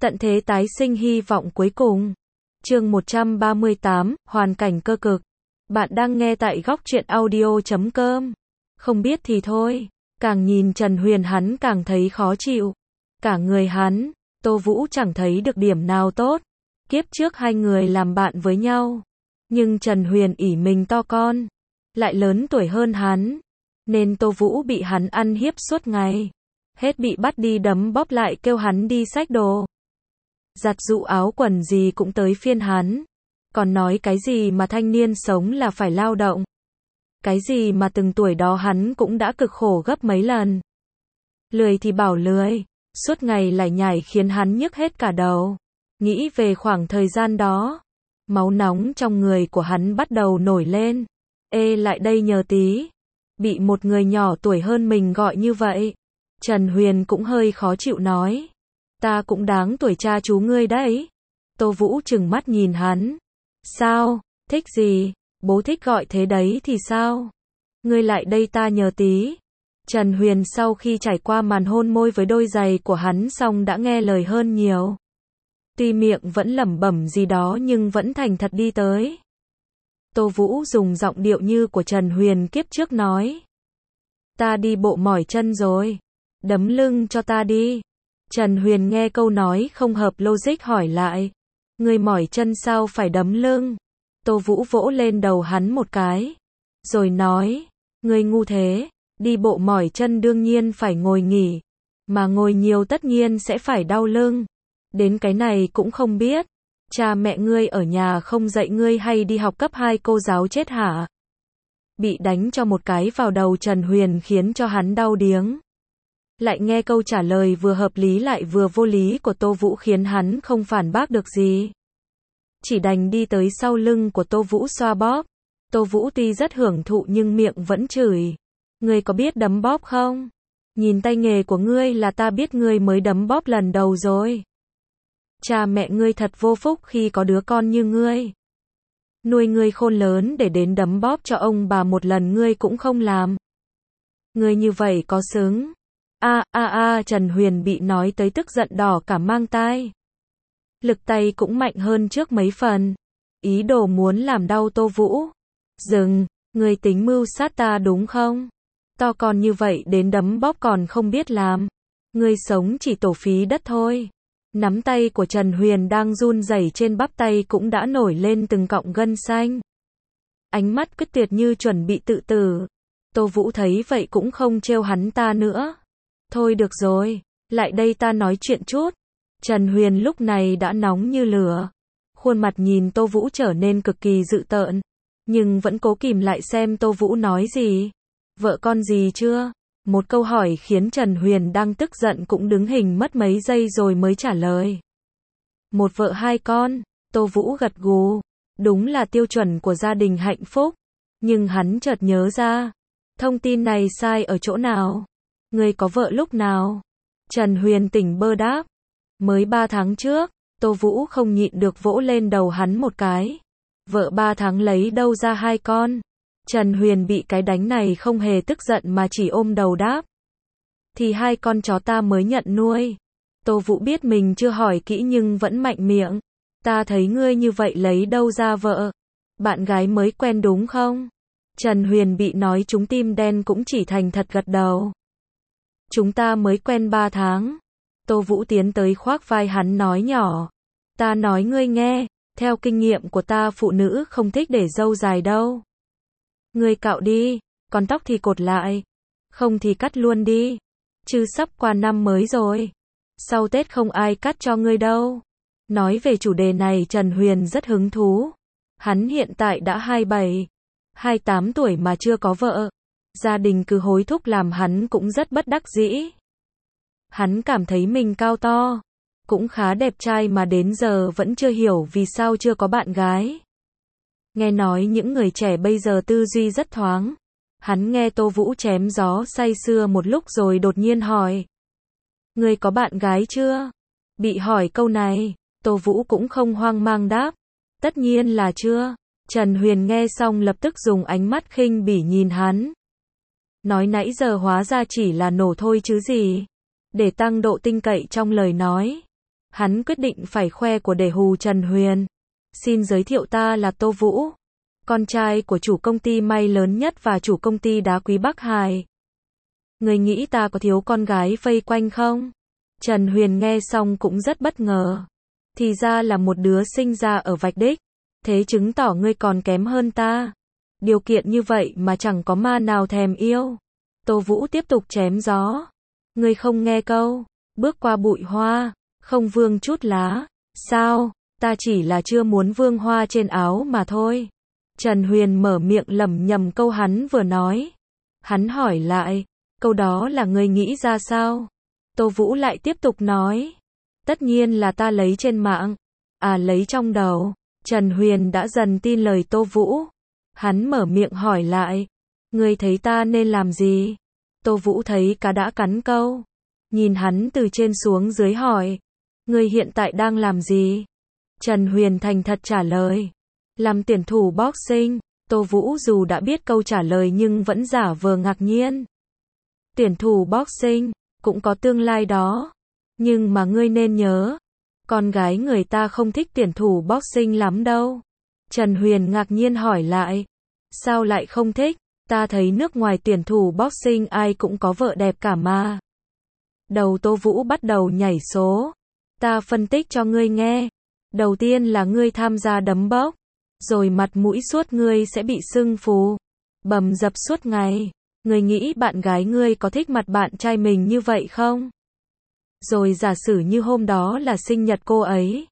Tận thế tái sinh hy vọng cuối cùng. Chương 138, hoàn cảnh cơ cực. Bạn đang nghe tại góc truyện audio.com. Không biết thì thôi, càng nhìn Trần Huyền hắn càng thấy khó chịu. Cả người hắn, Tô Vũ chẳng thấy được điểm nào tốt. Kiếp trước hai người làm bạn với nhau. Nhưng Trần Huyền ỷ mình to con, lại lớn tuổi hơn hắn. Nên Tô Vũ bị hắn ăn hiếp suốt ngày. Hết bị bắt đi đấm bóp lại kêu hắn đi xách đồ. Giặt giũ áo quần gì cũng tới phiên hắn. Còn nói cái gì mà thanh niên sống là phải lao động. Cái gì mà từng tuổi đó hắn cũng đã cực khổ gấp mấy lần. Lười thì bảo lười, suốt ngày lải nhải khiến hắn nhức hết cả đầu. Nghĩ về khoảng thời gian đó, máu nóng trong người của hắn bắt đầu nổi lên. Ê lại đây nhờ tí. Bị một người nhỏ tuổi hơn mình gọi như vậy. Trần Huyền cũng hơi khó chịu nói. Ta cũng đáng tuổi cha chú ngươi đấy. Tô Vũ trừng mắt nhìn hắn. Sao, thích gì? Bố thích gọi thế đấy thì sao? Ngươi lại đây ta nhờ tí. Trần Huyền sau khi trải qua màn hôn môi với đôi giày của hắn xong đã nghe lời hơn nhiều. Tuy miệng vẫn lẩm bẩm gì đó nhưng vẫn thành thật đi tới. Tô Vũ dùng giọng điệu như của Trần Huyền kiếp trước nói. Ta đi bộ mỏi chân rồi. Đấm lưng cho ta đi. Trần Huyền nghe câu nói không hợp logic hỏi lại. Ngươi mỏi chân sao phải đấm lưng? Tô Vũ vỗ lên đầu hắn một cái. Rồi nói. Ngươi ngu thế. Đi bộ mỏi chân đương nhiên phải ngồi nghỉ. Mà ngồi nhiều tất nhiên sẽ phải đau lưng. Đến cái này cũng không biết. Cha mẹ ngươi ở nhà không dạy ngươi hay đi học cấp 2 cô giáo chết hả? Bị đánh cho một cái vào đầu Trần Huyền khiến cho hắn đau điếng. Lại nghe câu trả lời vừa hợp lý lại vừa vô lý của Tô Vũ khiến hắn không phản bác được gì. Chỉ đành đi tới sau lưng của Tô Vũ xoa bóp. Tô Vũ tuy rất hưởng thụ nhưng miệng vẫn chửi. Ngươi có biết đấm bóp không? Nhìn tay nghề của ngươi là ta biết ngươi mới đấm bóp lần đầu rồi. Cha mẹ ngươi thật vô phúc khi có đứa con như ngươi. Nuôi ngươi khôn lớn để đến đấm bóp cho ông bà một lần ngươi cũng không làm. Ngươi như vậy có xứng? Trần Huyền bị nói tới tức giận đỏ cả mang tai. Lực tay cũng mạnh hơn trước mấy phần. Ý đồ muốn làm đau Tô Vũ. Dừng, ngươi tính mưu sát ta đúng không? To con như vậy đến đấm bóp còn không biết làm. Ngươi sống chỉ tổ phí đất thôi. Nắm tay của Trần Huyền đang run rẩy trên bắp tay cũng đã nổi lên từng cọng gân xanh. Ánh mắt quyết tuyệt như chuẩn bị tự tử. Tô Vũ thấy vậy cũng không trêu hắn ta nữa. Thôi được rồi, lại đây ta nói chuyện chút. Trần Huyền lúc này đã nóng như lửa. Khuôn mặt nhìn Tô Vũ trở nên cực kỳ dữ tợn. Nhưng vẫn cố kìm lại xem Tô Vũ nói gì. Vợ con gì chưa? Một câu hỏi khiến Trần Huyền đang tức giận cũng đứng hình mất mấy giây rồi mới trả lời. Một vợ hai con, Tô Vũ gật gù. Đúng là tiêu chuẩn của gia đình hạnh phúc. Nhưng hắn chợt nhớ ra. Thông tin này sai ở chỗ nào? Ngươi có vợ lúc nào? Trần Huyền tỉnh bơ đáp. Mới 3 tháng trước, Tô Vũ không nhịn được vỗ lên đầu hắn một cái. Vợ 3 tháng lấy đâu ra 2 con? Trần Huyền bị cái đánh này không hề tức giận mà chỉ ôm đầu đáp. Thì 2 con chó ta mới nhận nuôi. Tô Vũ biết mình chưa hỏi kỹ nhưng vẫn mạnh miệng. Ta thấy ngươi như vậy lấy đâu ra vợ? Bạn gái mới quen đúng không? Trần Huyền bị nói trúng tim đen cũng chỉ thành thật gật đầu. Chúng ta mới quen 3 tháng. Tô Vũ tiến tới khoác vai hắn nói nhỏ. Ta nói ngươi nghe, theo kinh nghiệm của ta phụ nữ không thích để râu dài đâu. Ngươi cạo đi, còn tóc thì cột lại. Không thì cắt luôn đi. Chứ sắp qua năm mới rồi. Sau Tết không ai cắt cho ngươi đâu. Nói về chủ đề này Trần Huyền rất hứng thú. Hắn hiện tại đã 27, 28 tuổi mà chưa có vợ. Gia đình cứ hối thúc làm hắn cũng rất bất đắc dĩ. Hắn cảm thấy mình cao to, cũng khá đẹp trai mà đến giờ vẫn chưa hiểu vì sao chưa có bạn gái. Nghe nói những người trẻ bây giờ tư duy rất thoáng. Hắn nghe Tô Vũ chém gió say sưa một lúc rồi đột nhiên hỏi. Ngươi có bạn gái chưa? Bị hỏi câu này, Tô Vũ cũng không hoang mang đáp. Tất nhiên là chưa. Trần Huyền nghe xong lập tức dùng ánh mắt khinh bỉ nhìn hắn. Nói nãy giờ hóa ra chỉ là nổ thôi chứ gì. Để tăng độ tin cậy trong lời nói. Hắn quyết định phải khoe của để hù Trần Huyền. Xin giới thiệu ta là Tô Vũ, con trai của chủ công ty may lớn nhất và chủ công ty đá quý Bắc Hải. Người nghĩ ta có thiếu con gái vây quanh không? Trần Huyền nghe xong cũng rất bất ngờ. Thì ra là một đứa sinh ra ở vạch đích. Thế chứng tỏ ngươi còn kém hơn ta. Điều kiện như vậy mà chẳng có ma nào thèm yêu. Tô Vũ tiếp tục chém gió. Ngươi không nghe câu, bước qua bụi hoa, không vương chút lá. Sao, ta chỉ là chưa muốn vương hoa trên áo mà thôi. Trần Huyền mở miệng lẩm nhẩm câu hắn vừa nói. Hắn hỏi lại, câu đó là ngươi nghĩ ra sao? Tô Vũ lại tiếp tục nói. Tất nhiên là ta lấy trên mạng. À, lấy trong đầu. Trần Huyền đã dần tin lời Tô Vũ. Hắn mở miệng hỏi lại. Ngươi thấy ta nên làm gì? Tô Vũ thấy cá đã cắn câu. Nhìn hắn từ trên xuống dưới hỏi. Ngươi hiện tại đang làm gì? Trần Huyền thành thật trả lời. Làm tuyển thủ boxing. Tô Vũ dù đã biết câu trả lời nhưng vẫn giả vờ ngạc nhiên. Tuyển thủ boxing, cũng có tương lai đó. Nhưng mà ngươi nên nhớ, con gái người ta không thích tuyển thủ boxing lắm đâu. Trần Huyền ngạc nhiên hỏi lại. Sao lại không thích? Ta thấy nước ngoài tuyển thủ boxing ai cũng có vợ đẹp cả mà. Đầu Tô Vũ bắt đầu nhảy số. Ta phân tích cho ngươi nghe. Đầu tiên là ngươi tham gia đấm bốc. Rồi mặt mũi suốt ngươi sẽ bị sưng phù, bầm dập suốt ngày. Ngươi nghĩ bạn gái ngươi có thích mặt bạn trai mình như vậy không? Rồi giả sử như hôm đó là sinh nhật cô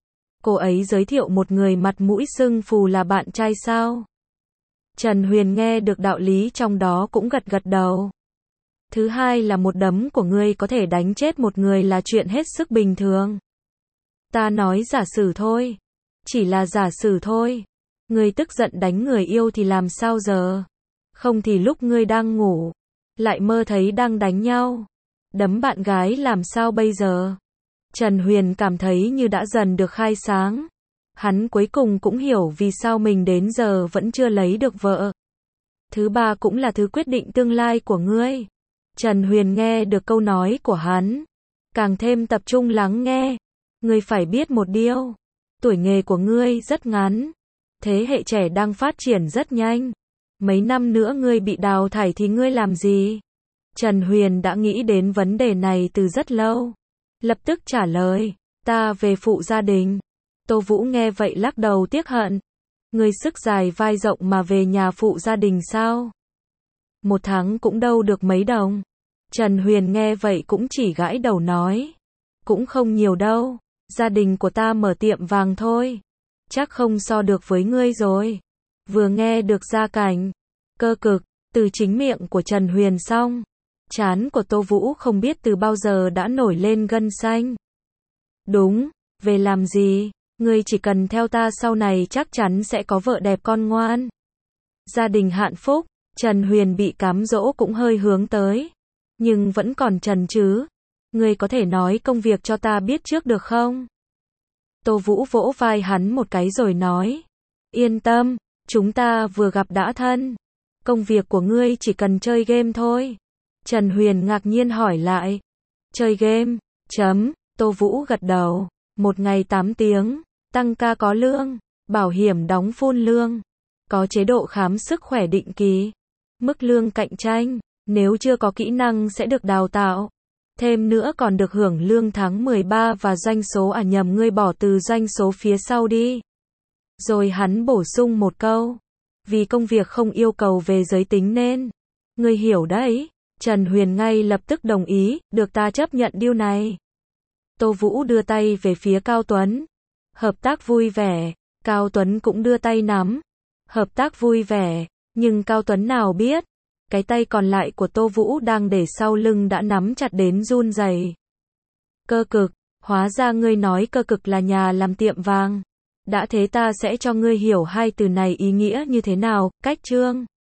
ấy giới thiệu một người mặt mũi sưng phù là bạn trai sao? Trần Huyền nghe được đạo lý trong đó cũng gật gật đầu. Thứ hai là một đấm của ngươi có thể đánh chết một người là chuyện hết sức bình thường. Ta nói giả sử thôi. Chỉ là giả sử thôi. Ngươi tức giận đánh người yêu thì làm sao giờ? Không thì lúc ngươi đang ngủ, lại mơ thấy đang đánh nhau. Đấm bạn gái làm sao bây giờ? Trần Huyền cảm thấy như đã dần được khai sáng. Hắn cuối cùng cũng hiểu vì sao mình đến giờ vẫn chưa lấy được vợ. Thứ ba cũng là thứ quyết định tương lai của ngươi. Trần Huyền nghe được câu nói của hắn, càng thêm tập trung lắng nghe. Ngươi phải biết một điều, tuổi nghề của ngươi rất ngắn. Thế hệ trẻ đang phát triển rất nhanh. Mấy năm nữa ngươi bị đào thải thì ngươi làm gì? Trần Huyền đã nghĩ đến vấn đề này từ rất lâu. Lập tức trả lời, ta về phụ gia đình. Tô Vũ nghe vậy lắc đầu tiếc hận. Ngươi sức dài vai rộng mà về nhà phụ gia đình sao? Một tháng cũng đâu được mấy đồng. Trần Huyền nghe vậy cũng chỉ gãi đầu nói. Cũng không nhiều đâu. Gia đình của ta mở tiệm vàng thôi. Chắc không so được với ngươi rồi. Vừa nghe được gia cảnh, cơ cực, từ chính miệng của Trần Huyền xong. Trán của Tô Vũ không biết từ bao giờ đã nổi lên gân xanh. Đúng, về làm gì? Ngươi chỉ cần theo ta sau này chắc chắn sẽ có vợ đẹp con ngoan. Gia đình hạnh phúc, Trần Huyền bị cám dỗ cũng hơi hướng tới. Nhưng vẫn còn chần chừ. Ngươi có thể nói công việc cho ta biết trước được không? Tô Vũ vỗ vai hắn một cái rồi nói. Yên tâm, chúng ta vừa gặp đã thân. Công việc của ngươi chỉ cần chơi game thôi. Trần Huyền ngạc nhiên hỏi lại. Chơi game, Tô Vũ gật đầu. Một ngày 8 tiếng, tăng ca có lương, bảo hiểm đóng full lương. Có chế độ khám sức khỏe định kỳ. Mức lương cạnh tranh, nếu chưa có kỹ năng sẽ được đào tạo. Thêm nữa còn được hưởng lương tháng 13 và doanh số nhầm ngươi bỏ từ doanh số phía sau đi. Rồi hắn bổ sung một câu. Vì công việc không yêu cầu về giới tính nên. Ngươi hiểu đấy. Trần Huyền ngay lập tức đồng ý, được ta chấp nhận deal này. Tô Vũ đưa tay về phía Cao Tuấn. Hợp tác vui vẻ. Cao Tuấn cũng đưa tay nắm. Hợp tác vui vẻ. Nhưng Cao Tuấn nào biết. Cái tay còn lại của Tô Vũ đang để sau lưng đã nắm chặt đến run rẩy. Cơ cực, hóa ra ngươi nói cơ cực là nhà làm tiệm vàng. Đã thế ta sẽ cho ngươi hiểu hai từ này ý nghĩa như thế nào, cách chương.